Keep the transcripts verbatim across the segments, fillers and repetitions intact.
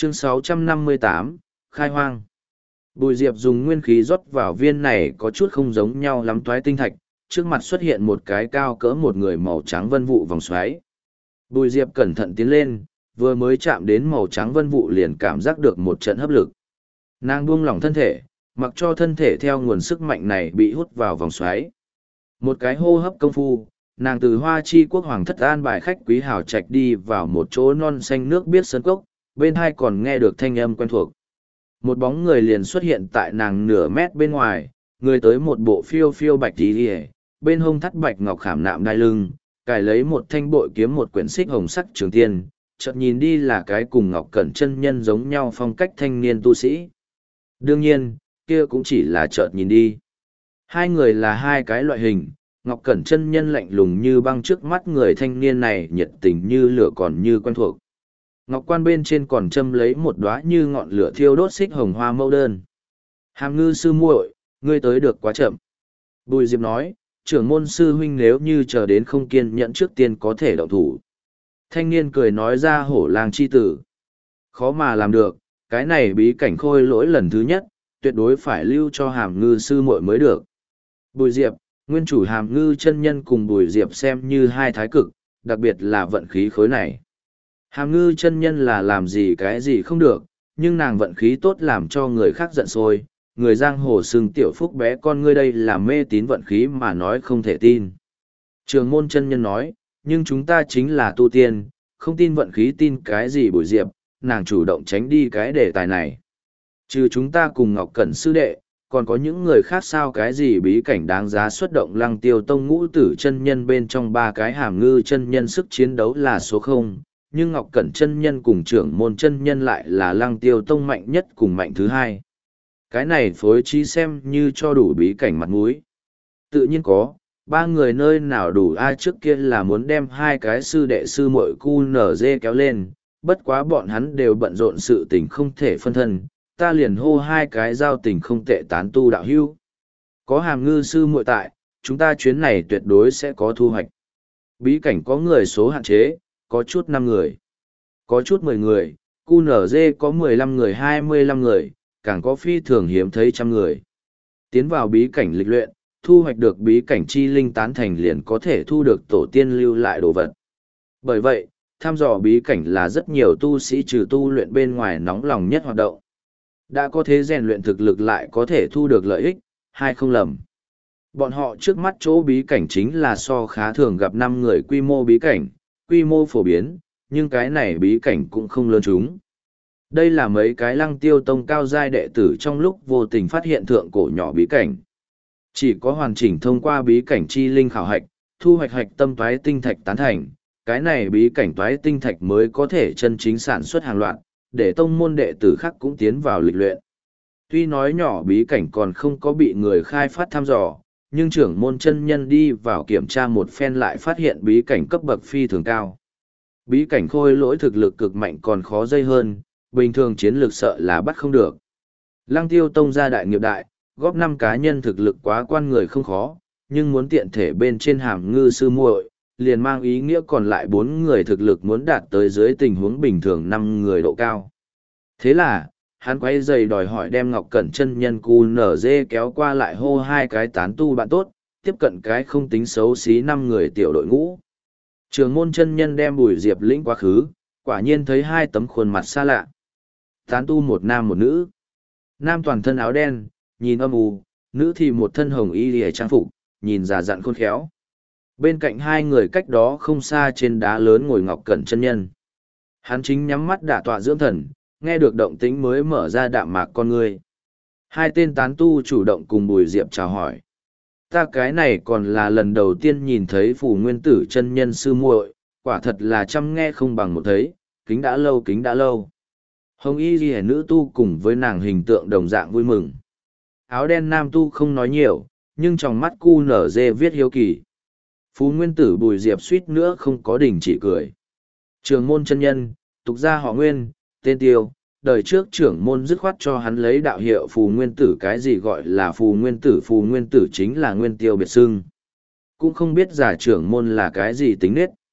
Chương sáu trăm năm mươi tám, Khai hoang. Bùi Diệp dùng nguyên khí rót vào viên này có chút không giống nhau lắm toái tinh thạch, trước mặt xuất hiện một cái cao cỡ một người màu trắng vân vụ vòng xoáy. Bùi Diệp cẩn thận tiến lên, vừa mới chạm đến màu trắng vân vụ liền cảm giác được một trận hấp lực. Nàng buông lỏng thân thể, mặc cho thân thể theo nguồn sức mạnh này bị hút vào vòng xoáy. Một cái hô hấp công phu, nàng từ Hoa Chi quốc hoàng thất an bài khách quý hào trạch đi vào một chỗ non xanh nước biếc sơn cốc, bên hai còn nghe được thanh âm quen thuộc. Một bóng người liền xuất hiện tại nàng nửa mét bên ngoài, người tới một bộ phiêu phiêu bạch tí hề, bên hông thắt bạch ngọc khảm nạm đai lưng, cài lấy một thanh bội kiếm một quyển xích hồng sắc trường tiên, chợt nhìn đi là cái cùng Ngọc Cẩn chân nhân giống nhau phong cách thanh niên tu sĩ. Đương nhiên, kia cũng chỉ là chợt nhìn đi. Hai người là hai cái loại hình, Ngọc Cẩn chân nhân lạnh lùng như băng trước mắt người thanh niên này nhiệt tình như lửa còn như quen thuộc. Ngọc quan bên trên còn châm lấy một đóa như ngọn lửa thiêu đốt xích hồng hoa mẫu đơn. Hàm ngư sư muội, ngươi tới được quá chậm. Bùi Diệp nói, trưởng môn sư huynh nếu như chờ đến không kiên nhẫn trước tiên có thể động thủ. Thanh niên cười nói ra hổ lang chi tử. Khó mà làm được, cái này bí cảnh khôi lỗi lần thứ nhất, tuyệt đối phải lưu cho hàm ngư sư muội mới được. Bùi Diệp, nguyên chủ hàm ngư chân nhân cùng Bùi Diệp xem như hai thái cực, đặc biệt là vận khí khối này. Hàm ngư chân nhân là làm gì cái gì không được, nhưng nàng vận khí tốt làm cho người khác giận sôi. Người giang hồ xưng tiểu phúc bé con ngươi đây là mê tín vận khí mà nói không thể tin. Trường môn chân nhân nói, nhưng chúng ta chính là tu tiên, không tin vận khí tin cái gì. Bùi Diệp, nàng chủ động tránh đi cái đề tài này. Trừ chúng ta cùng Ngọc Cẩn sư đệ, còn có những người khác sao cái gì bí cảnh đáng giá xuất động Lăng Tiêu Tông ngũ tử chân nhân bên trong ba cái hàm ngư chân nhân sức chiến đấu là số không, nhưng Ngọc Cẩn chân nhân cùng trưởng môn chân nhân lại là Lăng Tiêu Tông mạnh nhất cùng mạnh thứ hai. Cái này phối trí xem như cho đủ bí cảnh mặt mũi. Tự nhiên có, ba người nơi nào đủ ai trước kia là muốn đem hai cái sư đệ sư muội cu nở dê kéo lên, bất quá bọn hắn đều bận rộn sự tình không thể phân thân, ta liền hô hai cái giao tình không tệ tán tu đạo hữu. Có hàm ngư sư muội tại, chúng ta chuyến này tuyệt đối sẽ có thu hoạch. Bí cảnh có người số hạn chế, có chút năm người, có chút mười người, cu nở dê có mười lăm người hai mươi lăm người, càng có phi thường hiếm thấy trăm người. Tiến vào bí cảnh lịch luyện, thu hoạch được bí cảnh chi linh tán thành liền có thể thu được tổ tiên lưu lại đồ vật. Bởi vậy, tham dò bí cảnh là rất nhiều tu sĩ trừ tu luyện bên ngoài nóng lòng nhất hoạt động. Đã có thế rèn luyện thực lực lại có thể thu được lợi ích, hay không lầm. Bọn họ trước mắt chỗ bí cảnh chính là so khá thường gặp năm người quy mô bí cảnh, quy mô phổ biến, nhưng cái này bí cảnh cũng không lớn chúng. Đây là mấy cái Lăng Tiêu Tông cao giai đệ tử trong lúc vô tình phát hiện thượng cổ nhỏ bí cảnh. Chỉ có hoàn chỉnh thông qua bí cảnh chi linh khảo hạch, thu hoạch hạch tâm toái tinh thạch tán thành, cái này bí cảnh toái tinh thạch mới có thể chân chính sản xuất hàng loạt, để tông môn đệ tử khác cũng tiến vào lịch luyện. Tuy nói nhỏ bí cảnh còn không có bị người khai phát thăm dò, nhưng trưởng môn chân nhân đi vào kiểm tra một phen lại phát hiện bí cảnh cấp bậc phi thường cao. Bí cảnh khôi lỗi thực lực cực mạnh còn khó dây hơn, bình thường chiến lược sợ là bắt không được. Lăng Tiêu Tông gia đại nghiệp đại, góp năm cá nhân thực lực quá quan người không khó, nhưng muốn tiện thể bên trên hàm ngư sư muội, liền mang ý nghĩa còn lại bốn người thực lực muốn đạt tới dưới tình huống bình thường năm người độ cao. Thế là, hắn quay giày đòi hỏi đem Ngọc Cẩn chân nhân cu nở dê kéo qua lại hô hai cái tán tu bạn tốt, tiếp cận cái không tính xấu xí năm người tiểu đội ngũ. Trường môn chân nhân đem Bùi Diệp lĩnh quá khứ, quả nhiên thấy hai tấm khuôn mặt xa lạ. Tán tu một nam một nữ. Nam toàn thân áo đen, nhìn âm u, nữ thì một thân hồng y lìa trang phục, nhìn già dặn khôn khéo. Bên cạnh hai người cách đó không xa trên đá lớn ngồi Ngọc Cẩn chân nhân. Hắn chính nhắm mắt đả tọa dưỡng thần, nghe được động tĩnh mới mở ra đạm mạc con người. Hai tên tán tu chủ động cùng Bùi Diệp chào hỏi. Ta cái này còn là lần đầu tiên nhìn thấy Phù Nguyên Tử chân nhân sư muội, quả thật là chăm nghe không bằng một thấy, kính đã lâu kính đã lâu. Hồng y ghi nữ tu cùng với nàng hình tượng đồng dạng vui mừng. Áo đen nam tu không nói nhiều, nhưng trong mắt cu nở dê viết hiếu kỳ. Phú Nguyên Tử Bùi Diệp suýt nữa không có đình chỉ cười. Trường môn chân nhân, tục gia họ Nguyên, tên Tiêu, đời trước trưởng môn dứt khoát cho hắn lấy đạo hiệu Phù Nguyên Tử, cái gì gọi là Phù Nguyên Tử, Phù Nguyên Tử chính là Nguyên Tiêu biệt xưng. Cũng không biết giả trưởng môn là cái gì tính nết.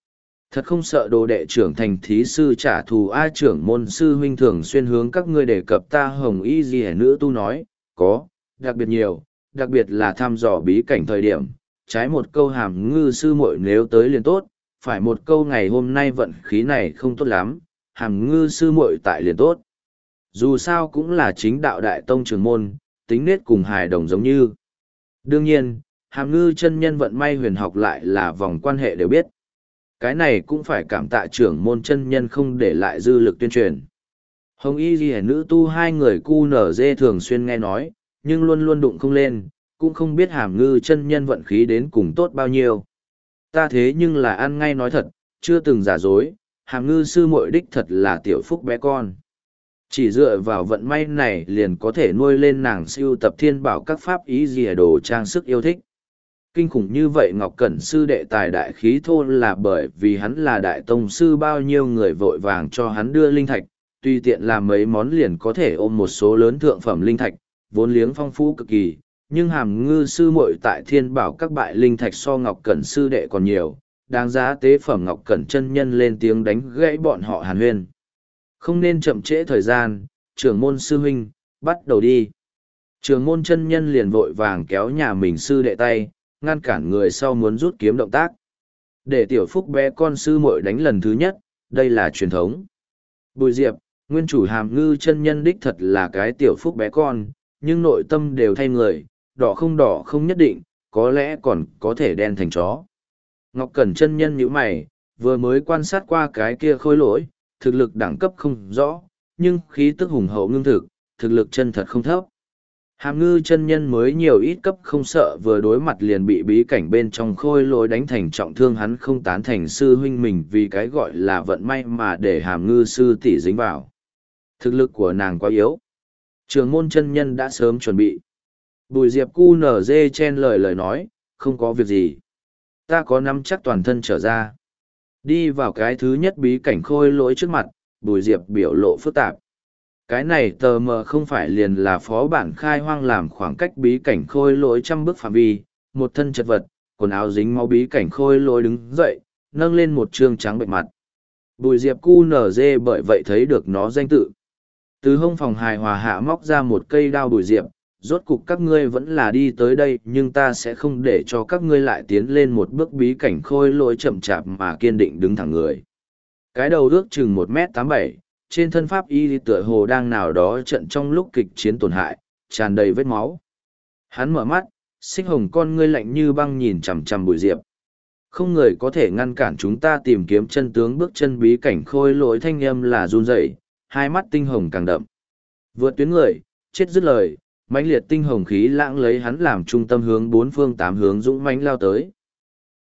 Thật không sợ đồ đệ trưởng thành thí sư trả thù. A trưởng môn sư huynh thường xuyên hướng các ngươi đề cập ta. Hồng y gì nữ tu nói, có, đặc biệt nhiều, đặc biệt là thăm dò bí cảnh thời điểm. Trái một câu hàm ngư sư muội nếu tới liền tốt, phải một câu ngày hôm nay vận khí này không tốt lắm, hàm ngư sư muội tại liền tốt. Dù sao cũng là chính đạo đại tông trưởng môn, tính nết cùng hài đồng giống như. Đương nhiên, hàm ngư chân nhân vận may huyền học lại là vòng quan hệ đều biết. Cái này cũng phải cảm tạ trưởng môn chân nhân không để lại dư lực tuyên truyền. Hồng y ghi nữ tu hai người cu nở dê thường xuyên nghe nói, nhưng luôn luôn đụng không lên, cũng không biết hàm ngư chân nhân vận khí đến cùng tốt bao nhiêu. Ta thế nhưng là ăn ngay nói thật, chưa từng giả dối, hàm ngư sư muội đích thật là tiểu phúc bé con. Chỉ dựa vào vận may này liền có thể nuôi lên nàng siêu tập thiên bảo các pháp ý dìa đồ trang sức yêu thích. Kinh khủng như vậy Ngọc Cẩn sư đệ tài đại khí thô là bởi vì hắn là đại tông sư, bao nhiêu người vội vàng cho hắn đưa linh thạch, tùy tiện làm mấy món liền có thể ôm một số lớn thượng phẩm linh thạch, vốn liếng phong phú cực kỳ. Nhưng hàm ngư sư muội tại thiên bảo các bại linh thạch so Ngọc Cẩn sư đệ còn nhiều, đáng giá tế phẩm. Ngọc Cẩn chân nhân lên tiếng đánh gãy bọn họ hàn huyên. Không nên chậm trễ thời gian, trưởng môn sư huynh, bắt đầu đi. Trưởng môn chân nhân liền vội vàng kéo nhà mình sư đệ tay, ngăn cản người sau muốn rút kiếm động tác. Để tiểu phúc bé con sư muội đánh lần thứ nhất, đây là truyền thống. Bùi Diệp, nguyên chủ hàm ngư chân nhân đích thật là cái tiểu phúc bé con, nhưng nội tâm đều thay người, đỏ không đỏ không nhất định, có lẽ còn có thể đen thành chó. Ngọc Cẩn chân nhân nhíu mày, vừa mới quan sát qua cái kia khôi lỗi, thực lực đẳng cấp không rõ, nhưng khí tức hùng hậu ngưng thực, thực lực chân thật không thấp. Hàm ngư chân nhân mới nhiều ít cấp không sợ, vừa đối mặt liền bị bí cảnh bên trong khôi lỗi đánh thành trọng thương, hắn không tán thành sư huynh mình vì cái gọi là vận may mà để hàm ngư sư tỷ dính vào. Thực lực của nàng quá yếu. Trường môn chân nhân đã sớm chuẩn bị. Bùi Diệp cu nở dê chen lời lời nói, không có việc gì. Ta có nắm chắc toàn thân trở ra. Đi vào cái thứ nhất bí cảnh khôi lỗi trước mặt, Bùi Diệp biểu lộ phức tạp. Cái này tờ mờ không phải liền là phó bản khai hoang làm khoảng cách bí cảnh khôi lỗi trăm bước phạm vi, một thân chật vật, quần áo dính máu bí cảnh khôi lỗi đứng dậy, nâng lên một trương trắng bệnh mặt. Bùi Diệp cu nở dê bởi vậy thấy được nó danh tự. Từ hông phòng hài hòa hạ móc ra một cây đao. Bùi Diệp, rốt cục các ngươi vẫn là đi tới đây, nhưng ta sẽ không để cho các ngươi lại tiến lên một bước. Bí cảnh khôi lỗi chậm chạp mà kiên định đứng thẳng người. Cái đầu ước chừng một mét tám bảy, trên thân pháp y tựa hồ đang nào đó trận trong lúc kịch chiến tổn hại, tràn đầy vết máu. Hắn mở mắt, xích hồng con ngươi lạnh như băng nhìn chằm chằm Bùi Diệp. Không người có thể ngăn cản chúng ta tìm kiếm chân tướng. Bước chân bí cảnh khôi lỗi thanh âm là run rẩy, hai mắt tinh hồng càng đậm. Vượt tuyến người, chết dứt lời, mãnh liệt tinh hồng khí lãng lấy hắn làm trung tâm hướng bốn phương tám hướng dũng mãnh lao tới.